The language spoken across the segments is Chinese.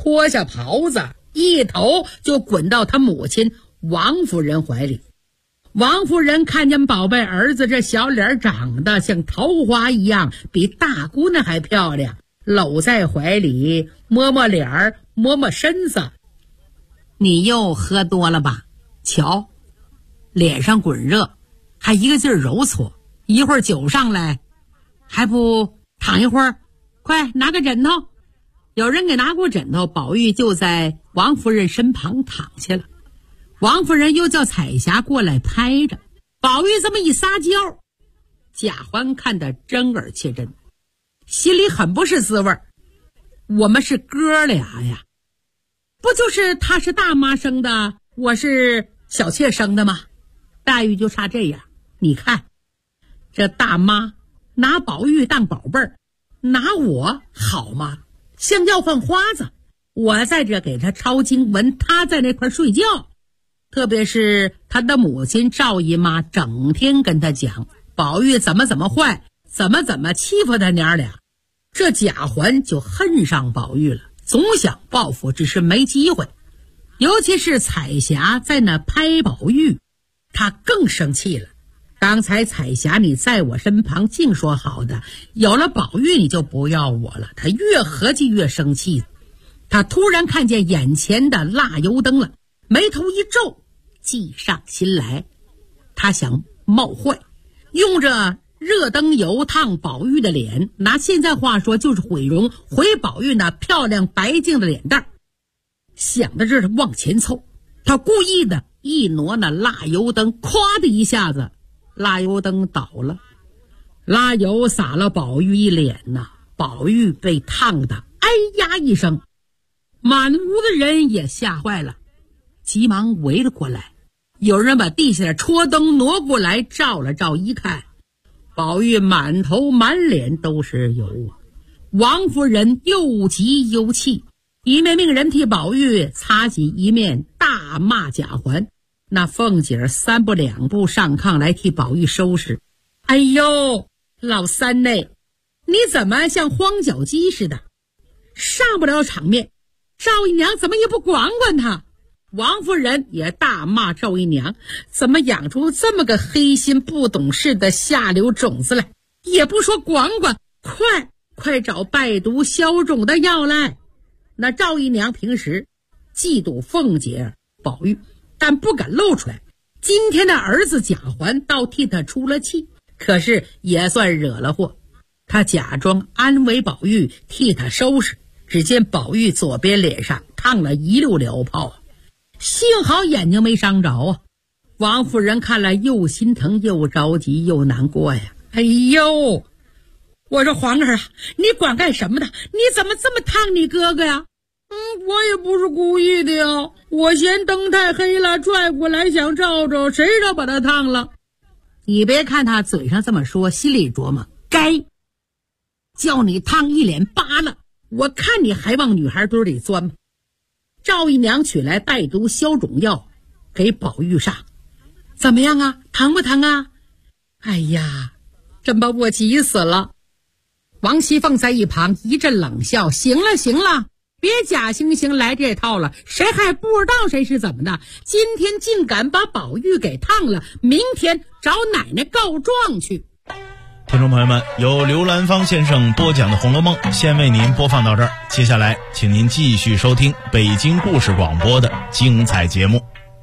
脱下袍子，一头就滚到他母亲王夫人怀里。王夫人看见宝贝儿子这小脸长得像桃花一样，比大姑娘还漂亮，搂在怀里，摸摸脸儿，摸摸身子。你又喝多了吧？瞧，脸上滚热，还一个劲儿揉搓，一会儿酒上来，还不躺一会儿？快拿个枕头。有人给拿过枕头，宝玉就在王夫人身旁躺下了。王夫人又叫彩霞过来拍着，宝玉这么一撒娇，贾环看得真耳切真，心里很不是滋味。我们是哥俩呀，不就是他是大妈生的，我是小妾生的吗？待遇就差这样。你看这大妈拿宝玉当宝贝儿，拿我好吗？像要换花子。我在这给他抄经文，他在那块睡觉。特别是他的母亲赵姨妈整天跟他讲宝玉怎么坏，怎么欺负他娘俩。这贾环就恨上宝玉了，总想报复，只是没机会。尤其是彩霞在那拍宝玉，他更生气了。刚才彩霞你在我身旁净说好的，有了宝玉你就不要我了。他越合计越生气，他突然看见眼前的蜡油灯了，眉头一皱，计上心来。他想冒坏，用着热灯油烫宝玉的脸，拿现在话说就是毁容，毁宝玉那漂亮白净的脸蛋。想到这儿往前凑，他故意的一挪那蜡油灯，咵的一下子蜡油灯倒了，蜡油洒了宝玉一脸呐。宝玉被烫的哎呀一声，满屋的人也吓坏了，急忙围了过来。有人把地下的戳灯挪过来照了照，一看宝玉满头满脸都是油啊。王夫人又急又气，一面命人替宝玉擦洗，一面大骂贾环。那凤姐儿三步两步上炕来替宝玉收拾。哎呦，老三内，你怎么像荒脚鸡似的，上不了场面，赵姨娘怎么也不管管他？王夫人也大骂赵姨娘，怎么养出这么个黑心不懂事的下流种子来，也不说管管，快找败毒消肿的药来。那赵姨娘平时嫉妒凤姐宝玉，但不敢露出来。今天的儿子贾环倒替他出了气，可是也算惹了祸。他假装安慰宝玉，替他收拾。只见宝玉左边脸上烫了一溜燎泡，幸好眼睛没伤着啊。王夫人看了又心疼又着急又难过呀。哎呦，我说皇儿啊，你管干什么的？你怎么这么烫你哥哥呀？我也不是故意的呀，我嫌灯太黑了，拽过来想照照，谁知道把他烫了。你别看他嘴上这么说，心里琢磨，该叫你烫一脸疤了，我看你还往女孩堆里钻吗？赵姨娘取来败毒消肿药给宝玉上，怎么样啊？疼不疼啊？哎呀，真把我急死了。王熙凤在一旁一阵冷笑，行了，别假惺惺来这套了，谁还不知道谁是怎么的？今天竟敢把宝玉给烫了，明天找奶奶告状去。 听众朋友们，由刘兰芳先生播讲的《红楼梦》先为您播放到这儿，接下来请您继续收听北京故事广播的精彩节目。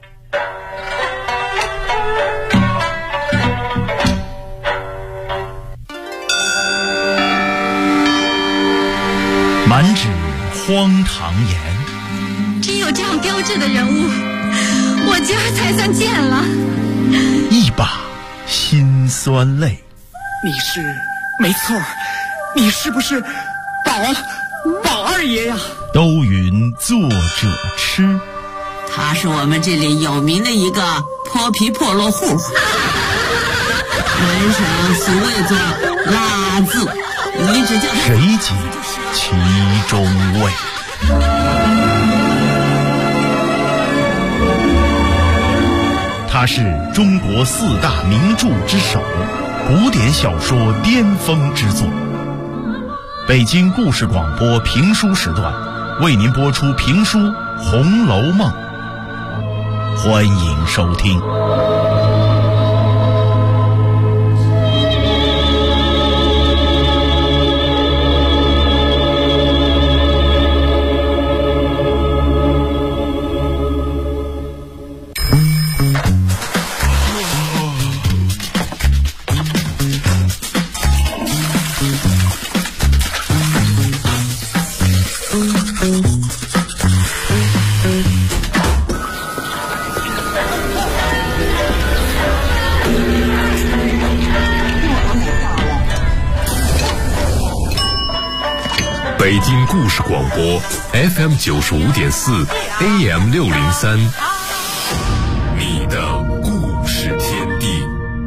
满纸荒唐言， 只有这样标致的人物，我今儿才算见了。 一把辛酸泪。 你是没错，你是不是宝二爷呀？ 都云作者痴， 他是我们这里有名的一个泼皮破落户，门上俗谓作拉字，你只叫他谁解其中味？他是中国4大名著之首，古典小说巅峰之作。北京故事广播评书时段为您播出评书《红楼梦》，欢迎收听。 北京故事广播 FM 95.4 AM 603，你的故事天地。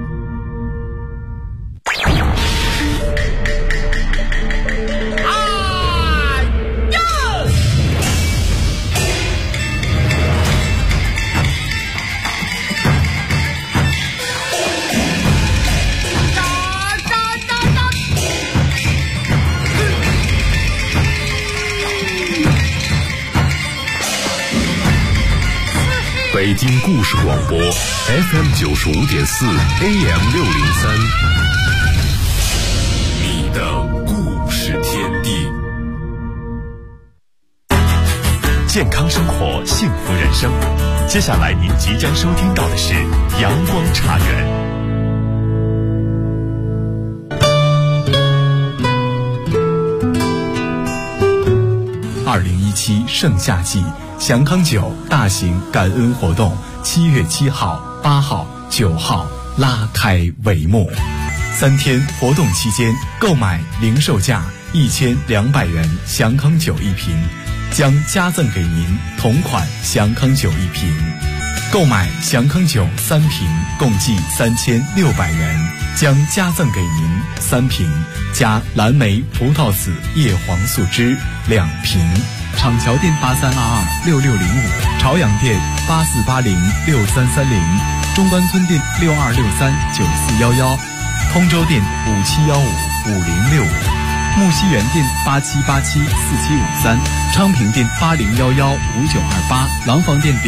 北京故事广播 FM 95.4 AM 603，你的故事天地。健康生活，幸福人生。接下来您即将收听到的是阳光茶园。 2017盛夏季祥康酒大型感恩活动7月7号、8号、9号拉开帷幕。3天活动期间，购买零售价1200元祥康酒1瓶，将加赠给您同款祥康酒1瓶。购买祥康酒3瓶，共计3600元，将加赠给您3瓶加蓝莓葡萄籽叶黄素汁2瓶。厂桥店83226605，朝阳店84806330，中关村店62639411，通州店57155065，木樨园店87874753，昌平店80115928，廊坊店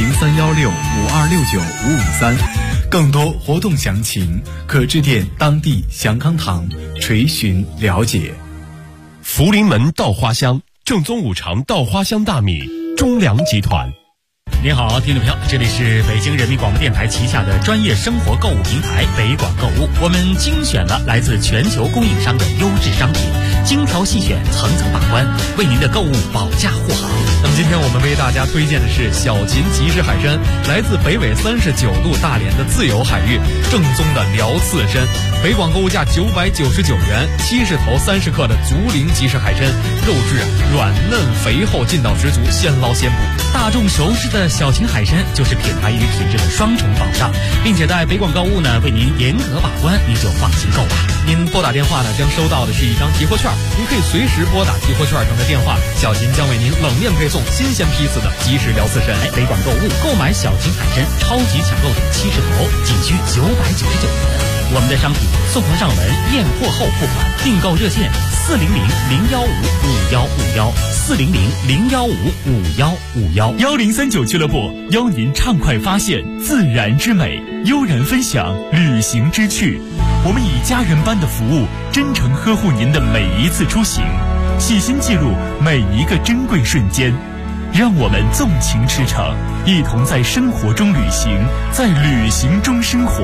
031652695553。更多活动详情可致电当地祥康堂垂询了解。 福临门稻花香，正宗五常稻花香大米，中粮集团。 您好，听众朋友，这里是北京人民广播电台旗下的专业生活购物平台北广购物。我们精选了来自全球供应商的优质商品，精挑细选，层层把关，为您的购物保驾护航。 那么今天我们为大家推荐的是小秦即食海参，来自北纬39度大连的自由海域，正宗的辽刺参。北广购物价999元，70头30克的竹林即食海参，肉质软嫩肥厚，劲道十足，现捞现补。 大众熟知的小秦海参就是品牌与品质的双重保障，并且在北广购物呢为您严格把关，您就放心购买。 您拨打电话呢将收到的是一张集货券，您可以随时拨打集货券上的电话，小秦将为您冷链配送新鲜批次的即食辽刺参。 北广购物购买小秦海参超级抢购点70头，仅需999元。我们的商品送货上门，验货后付款，订购热线400-015-5151，400-015-5151，1039俱乐部邀您畅快发现自然之美，悠然分享旅行之趣。我们以家人般的服务，真诚呵护您的每一次出行，细心记录每一个珍贵瞬间。让我们纵情驰骋，一同在生活中旅行，在旅行中生活。